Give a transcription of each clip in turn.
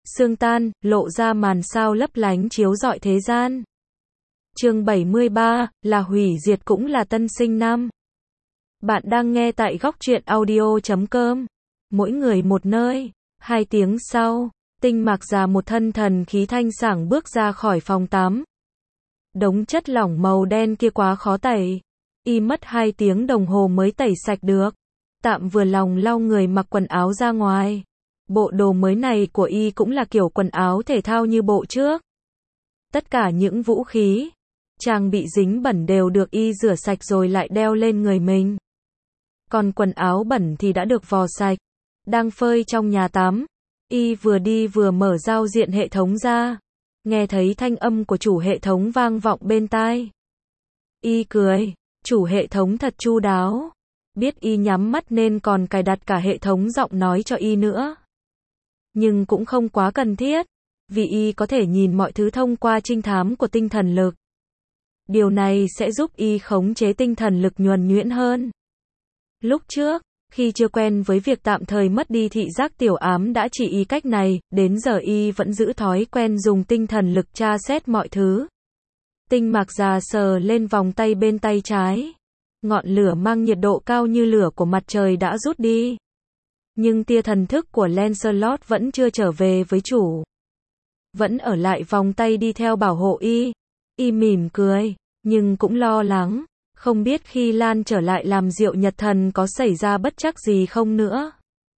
Sương tan, lộ ra màn sao lấp lánh chiếu rọi thế gian. Chương 73, là hủy diệt cũng là tân sinh năm. Bạn đang nghe tại góc truyện audio.com. Mỗi người một nơi. 2 tiếng sau, Tinh mặc ra một thân thần khí thanh sảng bước ra khỏi phòng tắm. Đống chất lỏng màu đen kia quá khó tẩy. Y mất 2 tiếng đồng hồ mới tẩy sạch được. Tạm vừa lòng lau người mặc quần áo ra ngoài. Bộ đồ mới này của y cũng là kiểu quần áo thể thao như bộ trước. Tất cả những vũ khí, trang bị dính bẩn đều được y rửa sạch rồi lại đeo lên người mình. Còn quần áo bẩn thì đã được vò sạch, đang phơi trong nhà tắm. Y vừa đi vừa mở giao diện hệ thống ra, nghe thấy thanh âm của chủ hệ thống vang vọng bên tai. Y cười, chủ hệ thống thật chu đáo, biết y nhắm mắt nên còn cài đặt cả hệ thống giọng nói cho y nữa. Nhưng cũng không quá cần thiết, vì y có thể nhìn mọi thứ thông qua trinh thám của tinh thần lực. Điều này sẽ giúp y khống chế tinh thần lực nhuần nhuyễn hơn. Lúc trước, khi chưa quen với việc tạm thời mất đi thị giác, tiểu ám đã chỉ y cách này, đến giờ y vẫn giữ thói quen dùng tinh thần lực tra xét mọi thứ. Tinh mặc già sờ lên vòng tay bên tay trái. Ngọn lửa mang nhiệt độ cao như lửa của mặt trời đã rút đi. Nhưng tia thần thức của Lancelot vẫn chưa trở về với chủ. Vẫn ở lại vòng tay đi theo bảo hộ y. Y mỉm cười, nhưng cũng lo lắng. Không biết khi Lan trở lại làm Diệu Nhật Thần có xảy ra bất trắc gì không nữa.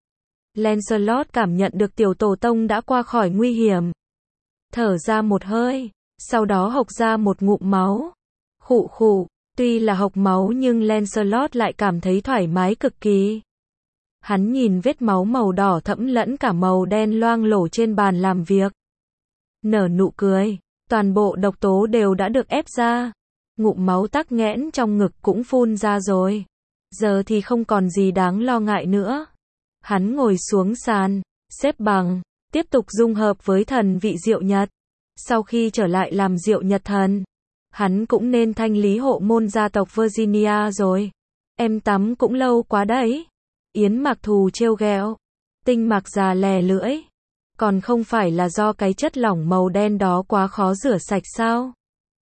Lancelot cảm nhận được tiểu tổ tông đã qua khỏi nguy hiểm. Thở ra một hơi, sau đó hộc ra một ngụm máu. Khụ khụ, tuy là hộc máu nhưng Lancelot lại cảm thấy thoải mái cực kỳ. Hắn nhìn vết máu màu đỏ thẫm lẫn cả màu đen loang lổ trên bàn làm việc. Nở nụ cười, toàn bộ độc tố đều đã được ép ra. Ngụm máu tắc nghẽn trong ngực cũng phun ra rồi. Giờ thì không còn gì đáng lo ngại nữa. Hắn ngồi xuống sàn, xếp bằng, tiếp tục dung hợp với thần vị Diệu Nhật. Sau khi trở lại làm Diệu Nhật Thần, hắn cũng nên thanh lý hộ môn gia tộc Virginia rồi. Em tắm cũng lâu quá đấy. Yến Mặc Thù trêu ghẹo. Tinh mặc già lè lưỡi. Còn không phải là do cái chất lỏng màu đen đó quá khó rửa sạch sao?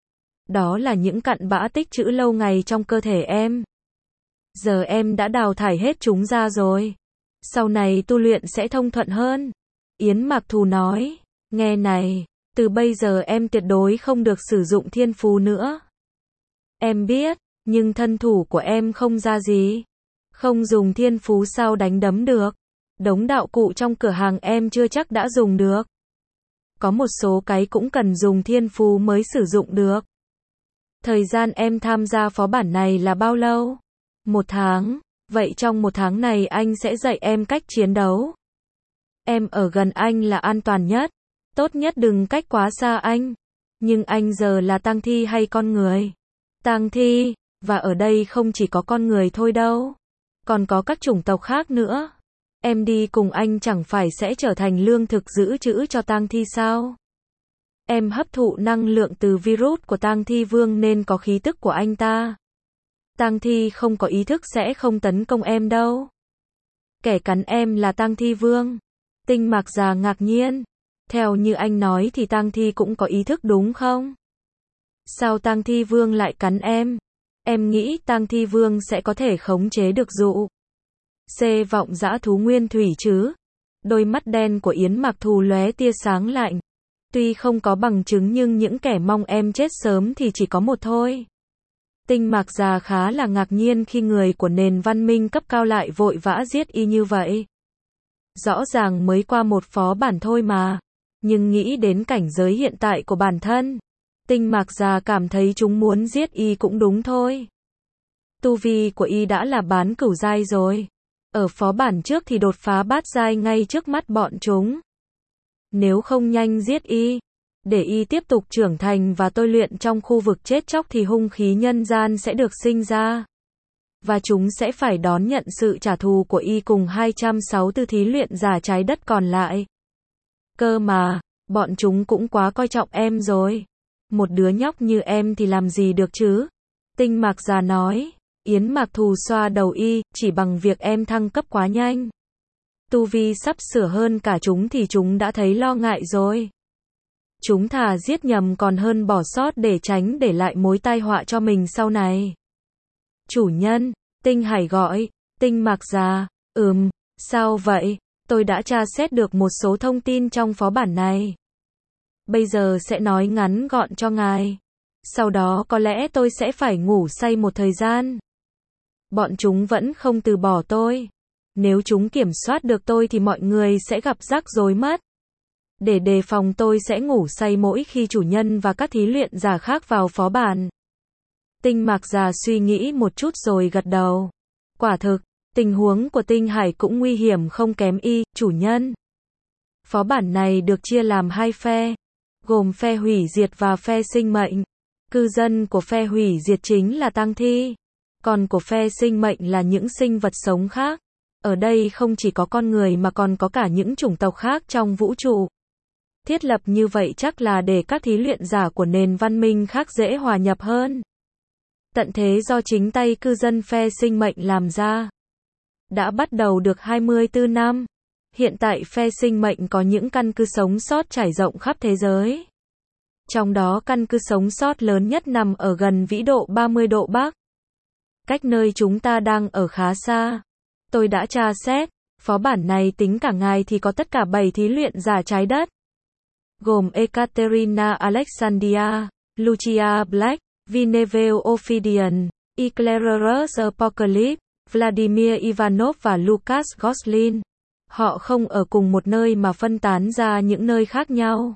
Đó là những cặn bã tích trữ lâu ngày trong cơ thể em. Giờ em đã đào thải hết chúng ra rồi. Sau này tu luyện sẽ thông thuận hơn. Yến Mặc Thù nói. Nghe này, từ bây giờ em tuyệt đối không được sử dụng thiên phú nữa. Em biết, nhưng thân thủ của em không ra gì. Không dùng thiên phú sao đánh đấm được. Đống đạo cụ trong cửa hàng em chưa chắc đã dùng được. Có một số cái cũng cần dùng thiên phú mới sử dụng được. Thời gian em tham gia phó bản này là bao lâu? 1 tháng. Vậy trong 1 tháng này anh sẽ dạy em cách chiến đấu. Em ở gần anh là an toàn nhất. Tốt nhất đừng cách quá xa anh. Nhưng anh giờ là tang thi hay con người? Tang thi, và ở đây không chỉ có con người thôi đâu. Còn có các chủng tộc khác nữa. Em đi cùng anh chẳng phải sẽ trở thành lương thực giữ trữ cho tang thi sao? Em hấp thụ năng lượng từ virus của tang thi vương nên có khí tức của anh ta. Tang thi không có ý thức sẽ không tấn công em đâu. Kẻ cắn em là tang thi vương. Tinh mặc già ngạc nhiên. Theo như anh nói thì tang thi cũng có ý thức đúng không? Sao tang thi vương lại cắn em? Em nghĩ tang thi vương sẽ có thể khống chế được dụ vọng dã thú nguyên thủy chứ? Đôi mắt đen của Yến Mặc Thù lóe tia sáng lạnh. Tuy không có bằng chứng nhưng những kẻ mong em chết sớm thì chỉ có một thôi. Tinh mặc già khá là ngạc nhiên khi người của nền văn minh cấp cao lại vội vã giết y như vậy. Rõ ràng mới qua một phó bản thôi mà. Nhưng nghĩ đến cảnh giới hiện tại của bản thân, Tinh mặc già cảm thấy chúng muốn giết y cũng đúng thôi. Tu vi của y đã là bán cửu giai rồi. Ở phó bản trước thì đột phá bát giai ngay trước mắt bọn chúng. Nếu không nhanh giết y, để y tiếp tục trưởng thành và tôi luyện trong khu vực chết chóc thì hung khí nhân gian sẽ được sinh ra. Và chúng sẽ phải đón nhận sự trả thù của y cùng 264 thí luyện giả trái đất còn lại. Cơ mà, bọn chúng cũng quá coi trọng em rồi. Một đứa nhóc như em thì làm gì được chứ? Tinh mặc già nói. Yến Mặc Thù xoa đầu y, chỉ bằng việc em thăng cấp quá nhanh. Tu vi sắp sửa hơn cả chúng thì chúng đã thấy lo ngại rồi. Chúng thà giết nhầm còn hơn bỏ sót để tránh để lại mối tai họa cho mình sau này. Chủ nhân, Tinh Hải gọi, Tinh Mạc già, sao vậy? Tôi đã tra xét được một số thông tin trong phó bản này. Bây giờ sẽ nói ngắn gọn cho ngài. Sau đó có lẽ tôi sẽ phải ngủ say một thời gian. Bọn chúng vẫn không từ bỏ tôi. Nếu chúng kiểm soát được tôi thì mọi người sẽ gặp rắc rối mất. Để đề phòng tôi sẽ ngủ say mỗi khi chủ nhân và các thí luyện giả khác vào phó bản. Tinh Mạc già suy nghĩ một chút rồi gật đầu. Quả thực, tình huống của Tinh Hải cũng nguy hiểm không kém chủ nhân. Phó bản này được chia làm hai phe, gồm phe hủy diệt và phe sinh mệnh. Cư dân của phe hủy diệt chính là tang thi, còn của phe sinh mệnh là những sinh vật sống khác. Ở đây không chỉ có con người mà còn có cả những chủng tộc khác trong vũ trụ. Thiết lập như vậy chắc là để các thí luyện giả của nền văn minh khác dễ hòa nhập hơn. Tận thế do chính tay cư dân phe sinh mệnh làm ra. Đã bắt đầu được 24 năm. Hiện tại phe sinh mệnh có những căn cứ sống sót trải rộng khắp thế giới. Trong đó căn cứ sống sót lớn nhất nằm ở gần vĩ độ 30 độ Bắc. Cách nơi chúng ta đang ở khá xa. Tôi đã tra xét, phó bản này tính cả ngài thì có tất cả 7 thí luyện giả trái đất. Gồm Ekaterina Alexandria, Lucia Black, Vinevel Ophidian, Eclairus Apocalypse, Vladimir Ivanov và Lucas Goslin. Họ không ở cùng một nơi mà phân tán ra những nơi khác nhau.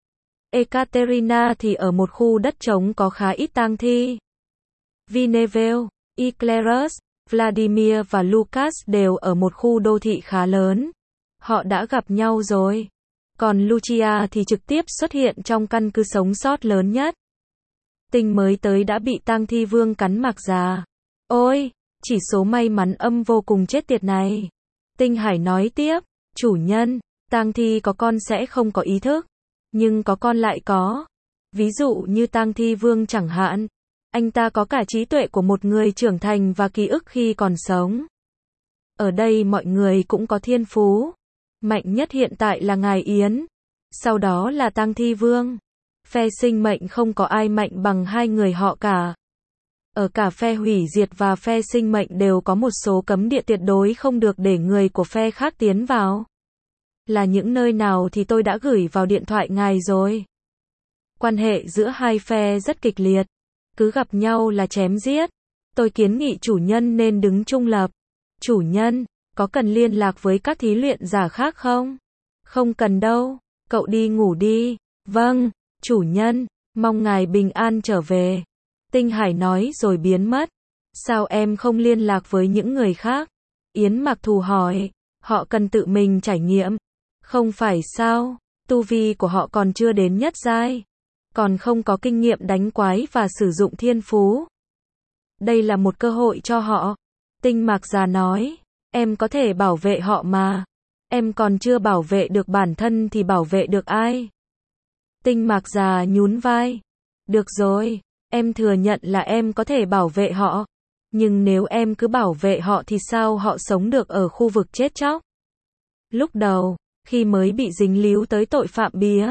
Ekaterina thì ở một khu đất trống có khá ít tang thi. Vinevel, Eclairus, Vladimir và Lucas đều ở một khu đô thị khá lớn. Họ đã gặp nhau rồi. Còn Lucia thì trực tiếp xuất hiện trong căn cứ sống sót lớn nhất. Tinh mới tới đã bị tang thi vương cắn Mạc già. Ôi, chỉ số may mắn âm vô cùng chết tiệt này. Tinh Hải nói tiếp, chủ nhân, tang thi có con sẽ không có ý thức, nhưng có con lại có. Ví dụ như tang thi vương chẳng hạn, anh ta có cả trí tuệ của một người trưởng thành và ký ức khi còn sống. Ở đây mọi người cũng có thiên phú. Mạnh nhất hiện tại là ngài Yến, sau đó là tang thi vương. Phe sinh mệnh không có ai mạnh bằng hai người họ cả. Ở cả phe hủy diệt và phe sinh mệnh đều có một số cấm địa tuyệt đối không được để người của phe khác tiến vào. Là những nơi nào thì tôi đã gửi vào điện thoại ngài rồi. Quan hệ giữa hai phe rất kịch liệt. Cứ gặp nhau là chém giết. Tôi kiến nghị chủ nhân nên đứng trung lập. Chủ nhân, có cần liên lạc với các thí luyện giả khác không? Không cần đâu. Cậu đi ngủ đi. Vâng, chủ nhân, mong ngài bình an trở về. Tinh Hải nói rồi biến mất. Sao em không liên lạc với những người khác? Yến Mặc Thù hỏi. Họ cần tự mình trải nghiệm. Không phải sao? Tu vi của họ còn chưa đến nhất giai. Còn không có kinh nghiệm đánh quái và sử dụng thiên phú. Đây là một cơ hội cho họ. Tinh Mạc già nói. Em có thể bảo vệ họ mà. Em còn chưa bảo vệ được bản thân thì bảo vệ được ai? Tinh Mạc già nhún vai. Được rồi, em thừa nhận là em có thể bảo vệ họ. Nhưng nếu em cứ bảo vệ họ thì sao họ sống được ở khu vực chết chóc? Lúc đầu, khi mới bị dính líu tới tội phạm bía,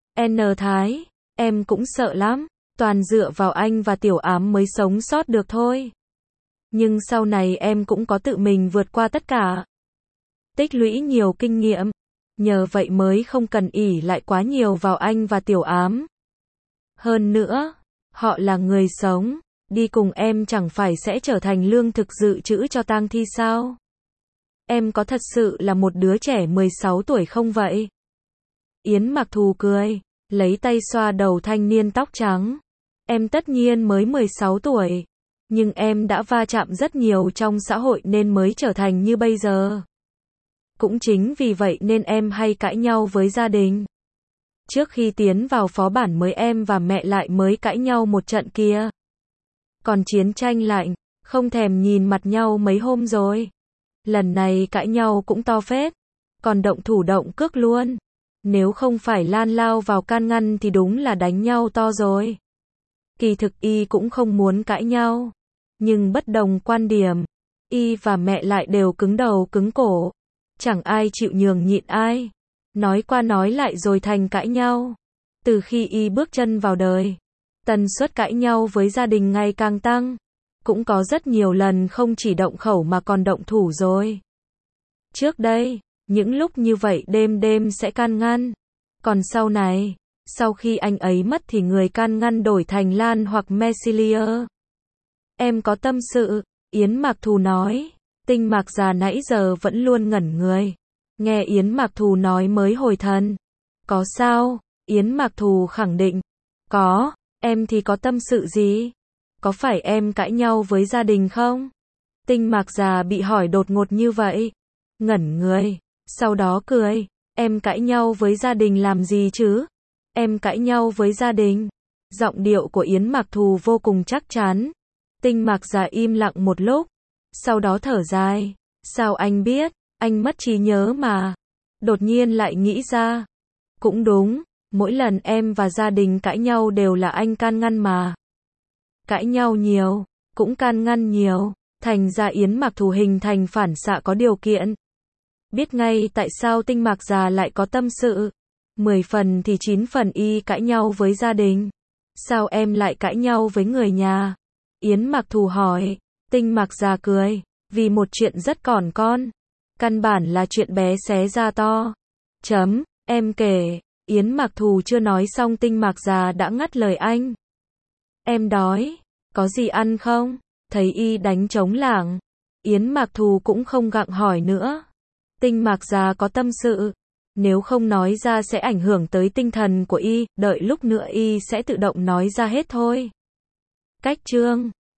Thái, em cũng sợ lắm. Toàn dựa vào anh và Tiểu Ám mới sống sót được thôi. Nhưng sau này em cũng có tự mình vượt qua tất cả. Tích lũy nhiều kinh nghiệm. Nhờ vậy mới không cần ỷ lại quá nhiều vào anh và Tiểu Ám. Hơn nữa, họ là người sống. Đi cùng em chẳng phải sẽ trở thành lương thực dự trữ cho tang thi sao? Em có thật sự là một đứa trẻ 16 tuổi không vậy? Yến Mặc Thù cười, lấy tay xoa đầu thanh niên tóc trắng. Em tất nhiên mới 16 tuổi. Nhưng em đã va chạm rất nhiều trong xã hội nên mới trở thành như bây giờ. Cũng chính vì vậy nên em hay cãi nhau với gia đình. Trước khi tiến vào phó bản mới em và mẹ lại mới cãi nhau một trận kia. Còn chiến tranh lạnh, không thèm nhìn mặt nhau mấy hôm rồi. Lần này cãi nhau cũng to phết. Còn động thủ động cước luôn. Nếu không phải Lan lao vào can ngăn thì đúng là đánh nhau to rồi. Kỳ thực Y cũng không muốn cãi nhau. Nhưng bất đồng quan điểm, Y và mẹ lại đều cứng đầu cứng cổ. Chẳng ai chịu nhường nhịn ai. Nói qua nói lại rồi thành cãi nhau. Từ khi y bước chân vào đời, tần suất cãi nhau với gia đình ngày càng tăng. Cũng có rất nhiều lần không chỉ động khẩu mà còn động thủ rồi. Trước đây, những lúc như vậy đêm đêm sẽ can ngăn. Còn sau này, sau khi anh ấy mất thì người can ngăn đổi thành Lan hoặc Mesilier. Em có tâm sự, Yến Mạc Thù nói. Tinh Mạc già nãy giờ vẫn luôn ngẩn người. Nghe Yến Mạc Thù nói mới hồi thần. Có sao? Yến Mạc Thù khẳng định. Có, em thì có tâm sự gì? Có phải em cãi nhau với gia đình không? Tinh Mạc già bị hỏi đột ngột như vậy. Ngẩn người, sau đó cười. Em cãi nhau với gia đình làm gì chứ? Em cãi nhau với gia đình. Giọng điệu của Yến Mạc Thù vô cùng chắc chắn. Tinh Mạc già im lặng một lúc. Sau đó thở dài. Sao anh biết? Anh mất trí nhớ mà. Đột nhiên lại nghĩ ra. Cũng đúng, mỗi lần em và gia đình cãi nhau đều là anh can ngăn mà. Cãi nhau nhiều, cũng can ngăn nhiều. Thành ra Yến Mạc Thù hình thành phản xạ có điều kiện. Biết ngay tại sao Tinh Mạc già lại có tâm sự. 10 phần thì 9 phần y cãi nhau với gia đình. Sao em lại cãi nhau với người nhà? Yến Mạc Thù hỏi. Tinh Mạc già cười. Vì một chuyện rất còn con. Căn bản là chuyện bé xé ra to. Em kể. Yến Mạc Thù chưa nói xong Tinh Mạc già đã ngắt lời anh. Em đói. Có gì ăn không? Thấy y đánh trống lảng. Yến Mạc Thù cũng không gặng hỏi nữa. Tinh Mạc già có tâm sự. Nếu không nói ra sẽ ảnh hưởng tới tinh thần của y, đợi lúc nữa y sẽ tự động nói ra hết thôi. Cách chương